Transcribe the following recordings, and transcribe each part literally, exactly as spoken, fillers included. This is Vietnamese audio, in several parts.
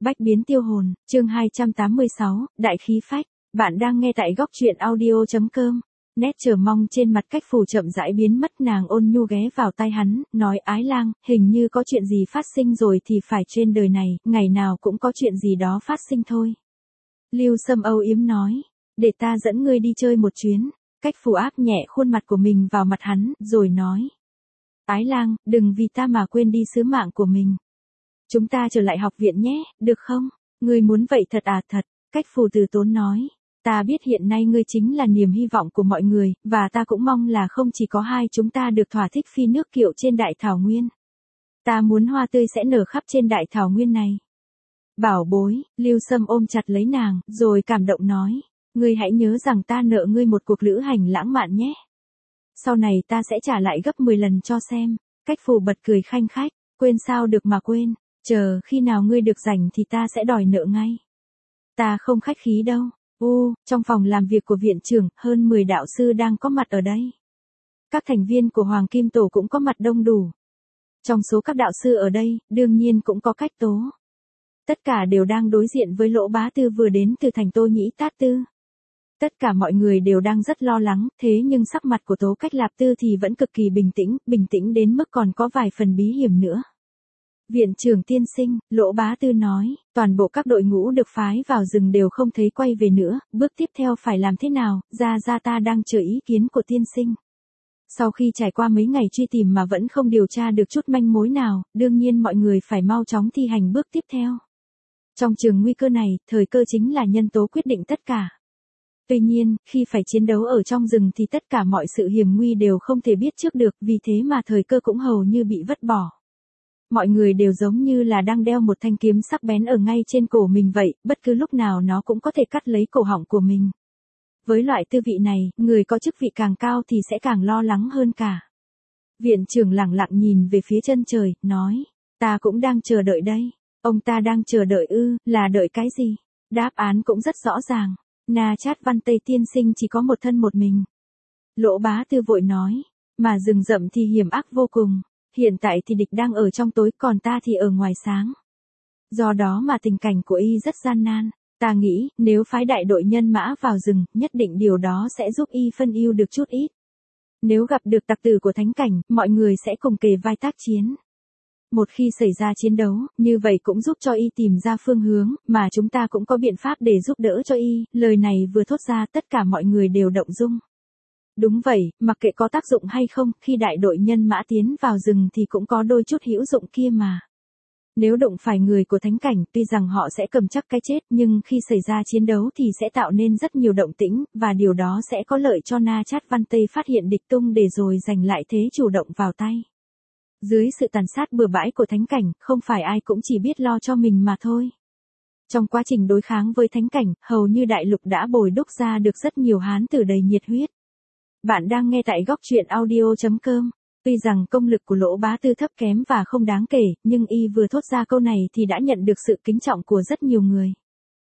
Bách biến tiêu hồn, chương hai trăm tám mươi sáu, Đại khí phách. Bạn đang nghe tại góc truyện audio chấm com. Nét chờ mong trên mặt Cách Phù chậm rãi biến mất, nàng ôn nhu ghé vào tai hắn, nói: Ái Lang, hình như có chuyện gì phát sinh rồi thì phải, trên đời này, ngày nào cũng có chuyện gì đó phát sinh thôi. Lưu Sâm âu yếm nói: Để ta dẫn ngươi đi chơi một chuyến. Cách Phù áp nhẹ khuôn mặt của mình vào mặt hắn, rồi nói: Ái Lang, đừng vì ta mà quên đi sứ mạng của mình. Chúng ta trở lại học viện nhé, được không? Ngươi muốn vậy thật à? Thật. Cách Phù từ tốn nói: Ta biết hiện nay ngươi chính là niềm hy vọng của mọi người, và ta cũng mong là không chỉ có hai chúng ta được thỏa thích phi nước kiệu trên đại thảo nguyên. Ta muốn hoa tươi sẽ nở khắp trên đại thảo nguyên này. Bảo bối, Lưu Sâm ôm chặt lấy nàng, rồi cảm động nói: Ngươi hãy nhớ rằng ta nợ ngươi một cuộc lữ hành lãng mạn nhé. Sau này ta sẽ trả lại gấp mười lần cho xem. Cách Phù bật cười khanh khách: Quên sao được mà quên, chờ khi nào ngươi được rảnh thì ta sẽ đòi nợ ngay. Ta không khách khí đâu. U, trong phòng làm việc của viện trưởng, hơn mười đạo sư đang có mặt ở đây. Các thành viên của Hoàng Kim Tổ cũng có mặt đông đủ. Trong số các đạo sư ở đây, đương nhiên cũng có Cách Tố. Tất cả đều đang đối diện với Lỗ Bá Tư vừa đến từ thành Tô Nhĩ Tát Tư. Tất cả mọi người đều đang rất lo lắng, thế nhưng sắc mặt của Tố Cách Lạp Tư thì vẫn cực kỳ bình tĩnh, bình tĩnh đến mức còn có vài phần bí hiểm nữa. Viện trưởng tiên sinh, Lỗ Bá Tư nói, toàn bộ các đội ngũ được phái vào rừng đều không thấy quay về nữa, bước tiếp theo phải làm thế nào? Ra ra ta đang chờ ý kiến của tiên sinh. Sau khi trải qua mấy ngày truy tìm mà vẫn không điều tra được chút manh mối nào, đương nhiên mọi người phải mau chóng thi hành bước tiếp theo. Trong trường nguy cơ này, thời cơ chính là nhân tố quyết định tất cả. Tuy nhiên, khi phải chiến đấu ở trong rừng thì tất cả mọi sự hiểm nguy đều không thể biết trước được, vì thế mà thời cơ cũng hầu như bị vứt bỏ. Mọi người đều giống như là đang đeo một thanh kiếm sắc bén ở ngay trên cổ mình vậy, bất cứ lúc nào nó cũng có thể cắt lấy cổ họng của mình. Với loại tư vị này, người có chức vị càng cao thì sẽ càng lo lắng hơn cả. Viện trưởng lẳng lặng nhìn về phía chân trời, nói: Ta cũng đang chờ đợi đây. Ông ta đang chờ đợi ư, là đợi cái gì? Đáp án cũng rất rõ ràng. Na Chát Văn Tây tiên sinh chỉ có một thân một mình. Lỗ Bá Tư vội nói: Mà rừng rậm thì hiểm ác vô cùng. Hiện tại thì địch đang ở trong tối, còn ta thì ở ngoài sáng. Do đó mà tình cảnh của y rất gian nan. Ta nghĩ, nếu phái đại đội nhân mã vào rừng, nhất định điều đó sẽ giúp y phân ưu được chút ít. Nếu gặp được tặc tử của thánh cảnh, mọi người sẽ cùng kề vai tác chiến. Một khi xảy ra chiến đấu, như vậy cũng giúp cho y tìm ra phương hướng, mà chúng ta cũng có biện pháp để giúp đỡ cho y. Lời này vừa thốt ra, tất cả mọi người đều động dung. Đúng vậy, mặc kệ có tác dụng hay không, khi đại đội nhân mã tiến vào rừng thì cũng có đôi chút hữu dụng kia mà. Nếu đụng phải người của thánh cảnh, tuy rằng họ sẽ cầm chắc cái chết, nhưng khi xảy ra chiến đấu thì sẽ tạo nên rất nhiều động tĩnh, và điều đó sẽ có lợi cho Na Chát Văn Tây phát hiện địch tung để rồi giành lại thế chủ động vào tay. Dưới sự tàn sát bừa bãi của thánh cảnh, không phải ai cũng chỉ biết lo cho mình mà thôi. Trong quá trình đối kháng với thánh cảnh, hầu như đại lục đã bồi đúc ra được rất nhiều hán tử đầy nhiệt huyết. Bạn đang nghe tại góc truyện audio chấm com. Tuy rằng công lực của Lỗ Bá Tư thấp kém và không đáng kể, nhưng y vừa thốt ra câu này thì đã nhận được sự kính trọng của rất nhiều người.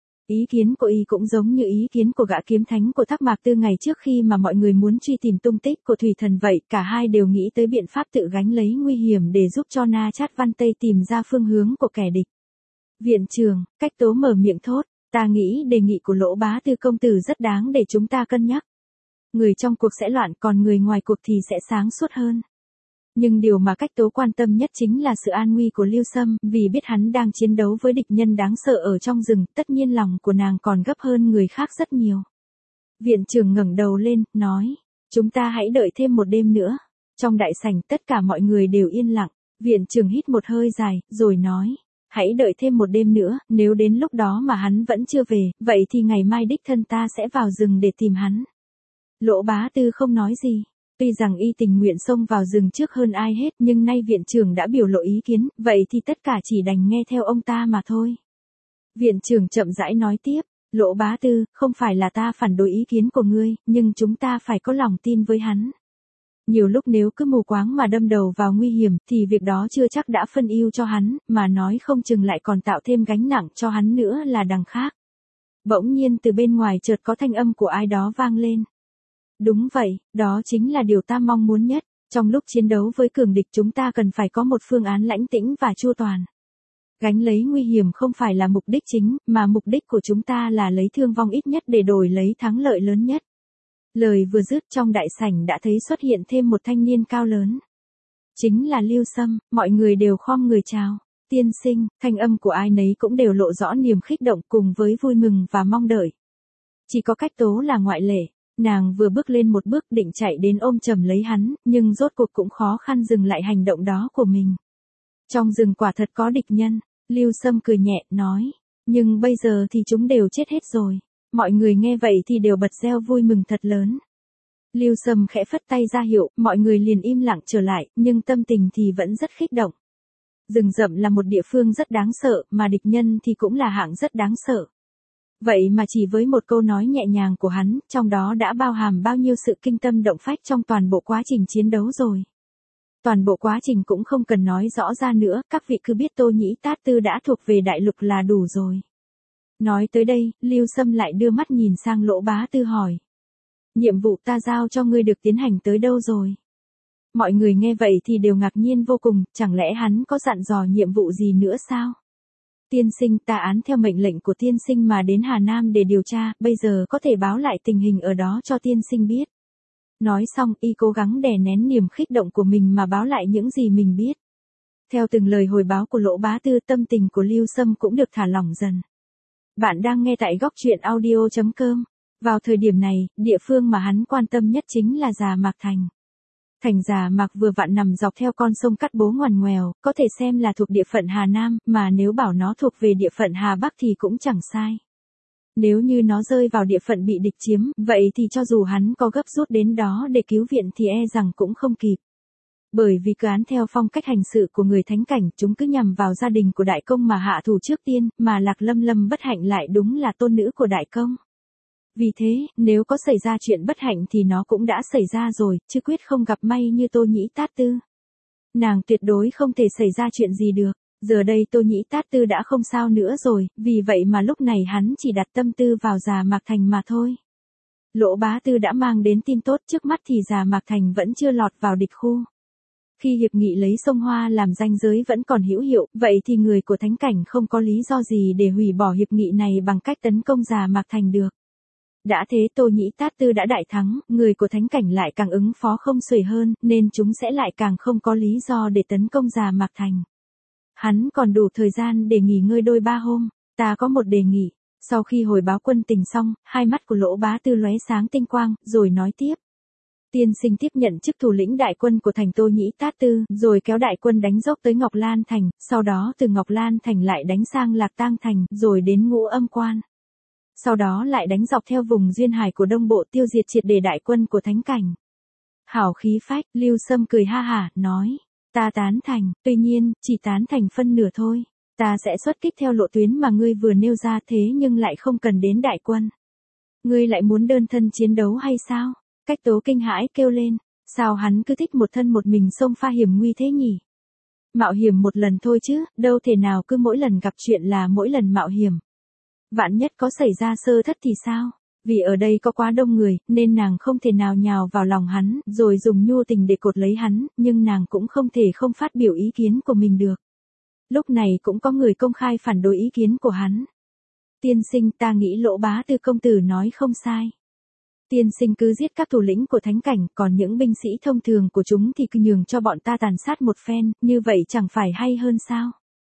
Ý kiến của y cũng giống như ý kiến của gã kiếm thánh của Thác Mạc Tư ngày trước khi mà mọi người muốn truy tìm tung tích của Thủy Thần vậy, cả hai đều nghĩ tới biện pháp tự gánh lấy nguy hiểm để giúp cho Na Chát Văn Tây tìm ra phương hướng của kẻ địch. Viện trưởng, Cách Tố mở miệng thốt: Ta nghĩ đề nghị của Lỗ Bá Tư công tử rất đáng để chúng ta cân nhắc. Người trong cuộc sẽ loạn, còn người ngoài cuộc thì sẽ sáng suốt hơn. Nhưng điều mà Cách Tố quan tâm nhất chính là sự an nguy của Lưu Sâm, vì biết hắn đang chiến đấu với địch nhân đáng sợ ở trong rừng, tất nhiên lòng của nàng còn gấp hơn người khác rất nhiều. Viện trưởng ngẩng đầu lên, nói: Chúng ta hãy đợi thêm một đêm nữa. Trong đại sảnh tất cả mọi người đều yên lặng. Viện trưởng hít một hơi dài, rồi nói: Hãy đợi thêm một đêm nữa, nếu đến lúc đó mà hắn vẫn chưa về, vậy thì ngày mai đích thân ta sẽ vào rừng để tìm hắn. Lỗ Bá Tư không nói gì. Tuy rằng y tình nguyện xông vào rừng trước hơn ai hết, nhưng nay viện trưởng đã biểu lộ ý kiến, vậy thì tất cả chỉ đành nghe theo ông ta mà thôi. Viện trưởng chậm rãi nói tiếp: Lỗ Bá Tư, không phải là ta phản đối ý kiến của ngươi, nhưng chúng ta phải có lòng tin với hắn. Nhiều lúc nếu cứ mù quáng mà đâm đầu vào nguy hiểm, thì việc đó chưa chắc đã phân ưu cho hắn, mà nói không chừng lại còn tạo thêm gánh nặng cho hắn nữa là đằng khác. Bỗng nhiên từ bên ngoài chợt có thanh âm của ai đó vang lên. Đúng vậy, đó chính là điều ta mong muốn nhất. Trong lúc chiến đấu với cường địch chúng ta cần phải có một phương án lãnh tĩnh và chu toàn. Gánh lấy nguy hiểm không phải là mục đích chính, mà mục đích của chúng ta là lấy thương vong ít nhất để đổi lấy thắng lợi lớn nhất. Lời vừa dứt trong đại sảnh đã thấy xuất hiện thêm một thanh niên cao lớn. Chính là Lưu Sâm, mọi người đều khom người chào. Tiên sinh, thanh âm của ai nấy cũng đều lộ rõ niềm khích động cùng với vui mừng và mong đợi. Chỉ có Cách Tố là ngoại lệ, nàng vừa bước lên một bước định chạy đến ôm chầm lấy hắn, nhưng rốt cuộc cũng khó khăn dừng lại hành động đó của mình. Trong rừng quả thật có địch nhân, Lưu Sâm cười nhẹ, nói, nhưng bây giờ thì chúng đều chết hết rồi. Mọi người nghe vậy thì đều bật reo vui mừng thật lớn. Lưu Sâm khẽ phất tay ra hiệu, mọi người liền im lặng trở lại, nhưng tâm tình thì vẫn rất kích động. Rừng rậm là một địa phương rất đáng sợ, mà địch nhân thì cũng là hạng rất đáng sợ. Vậy mà chỉ với một câu nói nhẹ nhàng của hắn, trong đó đã bao hàm bao nhiêu sự kinh tâm động phách trong toàn bộ quá trình chiến đấu rồi. Toàn bộ quá trình cũng không cần nói rõ ra nữa, các vị cứ biết Tô Nhĩ Tát Tư đã thuộc về đại lục là đủ rồi. Nói tới đây, Lưu Sâm lại đưa mắt nhìn sang Lỗ Bá Tư hỏi. Nhiệm vụ ta giao cho ngươi được tiến hành tới đâu rồi? Mọi người nghe vậy thì đều ngạc nhiên vô cùng, chẳng lẽ hắn có dặn dò nhiệm vụ gì nữa sao? Tiên sinh, ta án theo mệnh lệnh của tiên sinh mà đến Hà Nam để điều tra, bây giờ có thể báo lại tình hình ở đó cho tiên sinh biết. Nói xong, y cố gắng đè nén niềm khích động của mình mà báo lại những gì mình biết. Theo từng lời hồi báo của Lỗ Bá Tư, tâm tình của Lưu Sâm cũng được thả lỏng dần. Bạn đang nghe tại góc truyện audio chấm com. Vào thời điểm này, địa phương mà hắn quan tâm nhất chính là Già Mạc Thành. Thành Già Mạc vừa vặn nằm dọc theo con sông Cát Bố ngoằn ngoèo, có thể xem là thuộc địa phận Hà Nam, mà nếu bảo nó thuộc về địa phận Hà Bắc thì cũng chẳng sai. Nếu như nó rơi vào địa phận bị địch chiếm, vậy thì cho dù hắn có gấp rút đến đó để cứu viện thì e rằng cũng không kịp. Bởi vì cứ án theo phong cách hành sự của người thánh cảnh, chúng cứ nhằm vào gia đình của đại công mà hạ thủ trước tiên, mà Lạc Lâm Lâm bất hạnh lại đúng là tôn nữ của đại công. Vì thế, nếu có xảy ra chuyện bất hạnh thì nó cũng đã xảy ra rồi, chứ quyết không gặp may như Tô Nhĩ Tát Tư. Nàng tuyệt đối không thể xảy ra chuyện gì được. Giờ đây Tô Nhĩ Tát Tư đã không sao nữa rồi, vì vậy mà lúc này hắn chỉ đặt tâm tư vào Già Mạc Thành mà thôi. Lỗ Bá Tư đã mang đến tin tốt, trước mắt thì Già Mạc Thành vẫn chưa lọt vào địch khu. Khi hiệp nghị lấy sông Hoa làm ranh giới vẫn còn hữu hiệu, vậy thì người của thánh cảnh không có lý do gì để hủy bỏ hiệp nghị này bằng cách tấn công Già Mạc Thành được. Đã thế Tô Nhĩ Tát Tư đã đại thắng, người của thánh cảnh lại càng ứng phó không xuể hơn, nên chúng sẽ lại càng không có lý do để tấn công Già Mạc Thành. Hắn còn đủ thời gian để nghỉ ngơi đôi ba hôm. Ta có một đề nghị. Sau khi hồi báo quân tình xong, hai mắt của Lỗ Bá Tư lóe sáng tinh quang, rồi nói tiếp. Tiên sinh tiếp nhận chức thủ lĩnh đại quân của thành Tô Nhĩ Tát Tư, rồi kéo đại quân đánh dốc tới Ngọc Lan Thành, sau đó từ Ngọc Lan Thành lại đánh sang Lạc Tang Thành, rồi đến Ngũ Âm Quan. Sau đó lại đánh dọc theo vùng duyên hải của Đông Bộ, tiêu diệt triệt để đại quân của thánh cảnh. Hảo khí phách, Lưu Sâm cười ha hả, nói. Ta tán thành, tuy nhiên, chỉ tán thành phân nửa thôi. Ta sẽ xuất kích theo lộ tuyến mà ngươi vừa nêu ra, thế nhưng lại không cần đến đại quân. Ngươi lại muốn đơn thân chiến đấu hay sao? Cách Tố kinh hãi kêu lên. Sao hắn cứ thích một thân một mình xông pha hiểm nguy thế nhỉ? Mạo hiểm một lần thôi chứ, đâu thể nào cứ mỗi lần gặp chuyện là mỗi lần mạo hiểm. Vạn nhất có xảy ra sơ thất thì sao? Vì ở đây có quá đông người, nên nàng không thể nào nhào vào lòng hắn, rồi dùng nhu tình để cột lấy hắn, nhưng nàng cũng không thể không phát biểu ý kiến của mình được. Lúc này cũng có người công khai phản đối ý kiến của hắn. Tiên sinh, ta nghĩ Lỗ Bá Tư công tử nói không sai. Tiên sinh cứ giết các thủ lĩnh của thánh cảnh, còn những binh sĩ thông thường của chúng thì cứ nhường cho bọn ta tàn sát một phen, như vậy chẳng phải hay hơn sao?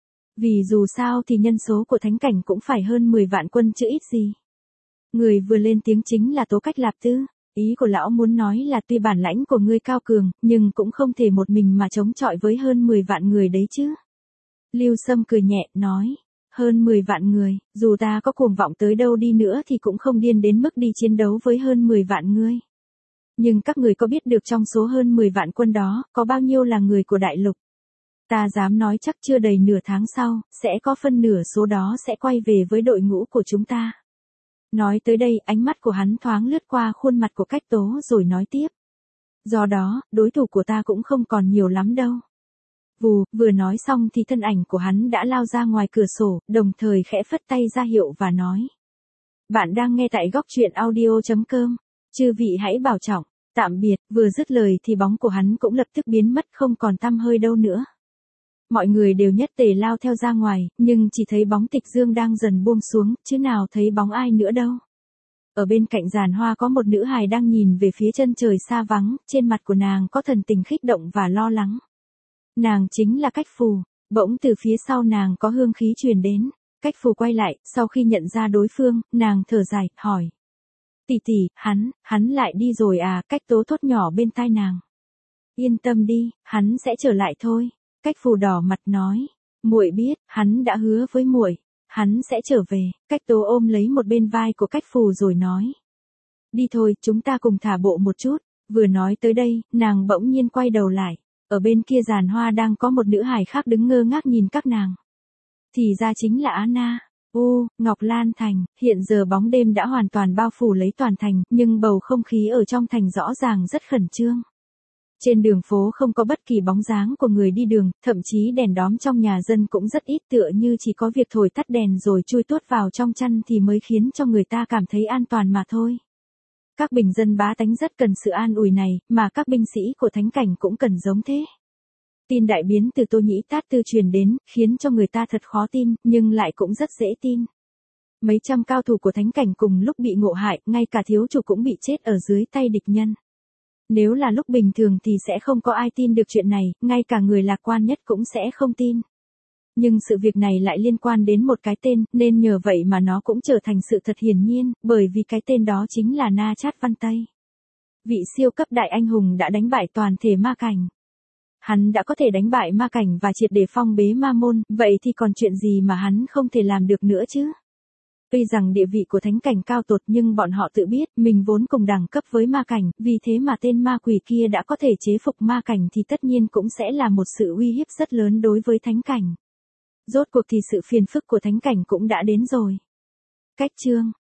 Vì dù sao thì nhân số của thánh cảnh cũng phải hơn mười vạn quân chứ ít gì. Người vừa lên tiếng chính là Tố Cách Lạp Tư. Ý của lão muốn nói là tuy bản lãnh của ngươi cao cường, nhưng cũng không thể một mình mà chống chọi với hơn mười vạn người đấy chứ. Lưu Sâm cười nhẹ, nói. Hơn mười vạn người, dù ta có cuồng vọng tới đâu đi nữa thì cũng không điên đến mức đi chiến đấu với hơn mười vạn người. Nhưng các người có biết được trong số hơn mười vạn quân đó, có bao nhiêu là người của đại lục? Ta dám nói chắc chưa đầy nửa tháng sau, sẽ có phân nửa số đó sẽ quay về với đội ngũ của chúng ta. Nói tới đây, ánh mắt của hắn thoáng lướt qua khuôn mặt của Cách Tố rồi nói tiếp. Do đó, đối thủ của ta cũng không còn nhiều lắm đâu. Vù, vừa nói xong thì thân ảnh của hắn đã lao ra ngoài cửa sổ, đồng thời khẽ phất tay ra hiệu và nói. Bạn đang nghe tại góc truyện audio chấm com. Chư vị hãy bảo trọng. Tạm biệt, vừa dứt lời thì bóng của hắn cũng lập tức biến mất không còn tăm hơi đâu nữa. Mọi người đều nhất tề lao theo ra ngoài, nhưng chỉ thấy bóng Tịch Dương đang dần buông xuống, chứ nào thấy bóng ai nữa đâu. Ở bên cạnh giàn hoa có một nữ hài đang nhìn về phía chân trời xa vắng, trên mặt của nàng có thần tình kích động và lo lắng. Nàng chính là Cách Phù. Bỗng từ phía sau nàng có hương khí truyền đến. Cách Phù quay lại, sau khi nhận ra đối phương, nàng thở dài, hỏi. Tỷ tỷ, hắn, hắn lại đi rồi à? Cách Tố thốt nhỏ bên tai nàng. Yên tâm đi, hắn sẽ trở lại thôi. Cách Phù đỏ mặt nói. Muội biết, hắn đã hứa với muội, hắn sẽ trở về. Cách Tố ôm lấy một bên vai của Cách Phù rồi nói. Đi thôi, chúng ta cùng thả bộ một chút. Vừa nói tới đây, nàng bỗng nhiên quay đầu lại. Ở bên kia giàn hoa đang có một nữ hài khác đứng ngơ ngác nhìn các nàng. Thì ra chính là Á Na. U, Ngọc Lan Thành, hiện giờ bóng đêm đã hoàn toàn bao phủ lấy toàn thành, nhưng bầu không khí ở trong thành rõ ràng rất khẩn trương. Trên đường phố không có bất kỳ bóng dáng của người đi đường, thậm chí đèn đóm trong nhà dân cũng rất ít, tựa như chỉ có việc thổi tắt đèn rồi chui tuốt vào trong chăn thì mới khiến cho người ta cảm thấy an toàn mà thôi. Các bình dân bá tánh rất cần sự an ủi này, mà các binh sĩ của thánh cảnh cũng cần giống thế. Tin đại biến từ Tô Nhĩ Tát Tư truyền đến, khiến cho người ta thật khó tin, nhưng lại cũng rất dễ tin. Mấy trăm cao thủ của thánh cảnh cùng lúc bị ngộ hại, ngay cả thiếu chủ cũng bị chết ở dưới tay địch nhân. Nếu là lúc bình thường thì sẽ không có ai tin được chuyện này, ngay cả người lạc quan nhất cũng sẽ không tin. Nhưng sự việc này lại liên quan đến một cái tên, nên nhờ vậy mà nó cũng trở thành sự thật hiển nhiên, bởi vì cái tên đó chính là Na Chát Văn Tây. Vị siêu cấp đại anh hùng đã đánh bại toàn thể ma cảnh. Hắn đã có thể đánh bại ma cảnh và triệt để phong bế ma môn, vậy thì còn chuyện gì mà hắn không thể làm được nữa chứ? Tuy rằng địa vị của thánh cảnh cao tột nhưng bọn họ tự biết mình vốn cùng đẳng cấp với ma cảnh, vì thế mà tên ma quỷ kia đã có thể chế phục ma cảnh thì tất nhiên cũng sẽ là một sự uy hiếp rất lớn đối với thánh cảnh. Rốt cuộc thì sự phiền phức của thánh cảnh cũng đã đến rồi. Cách chương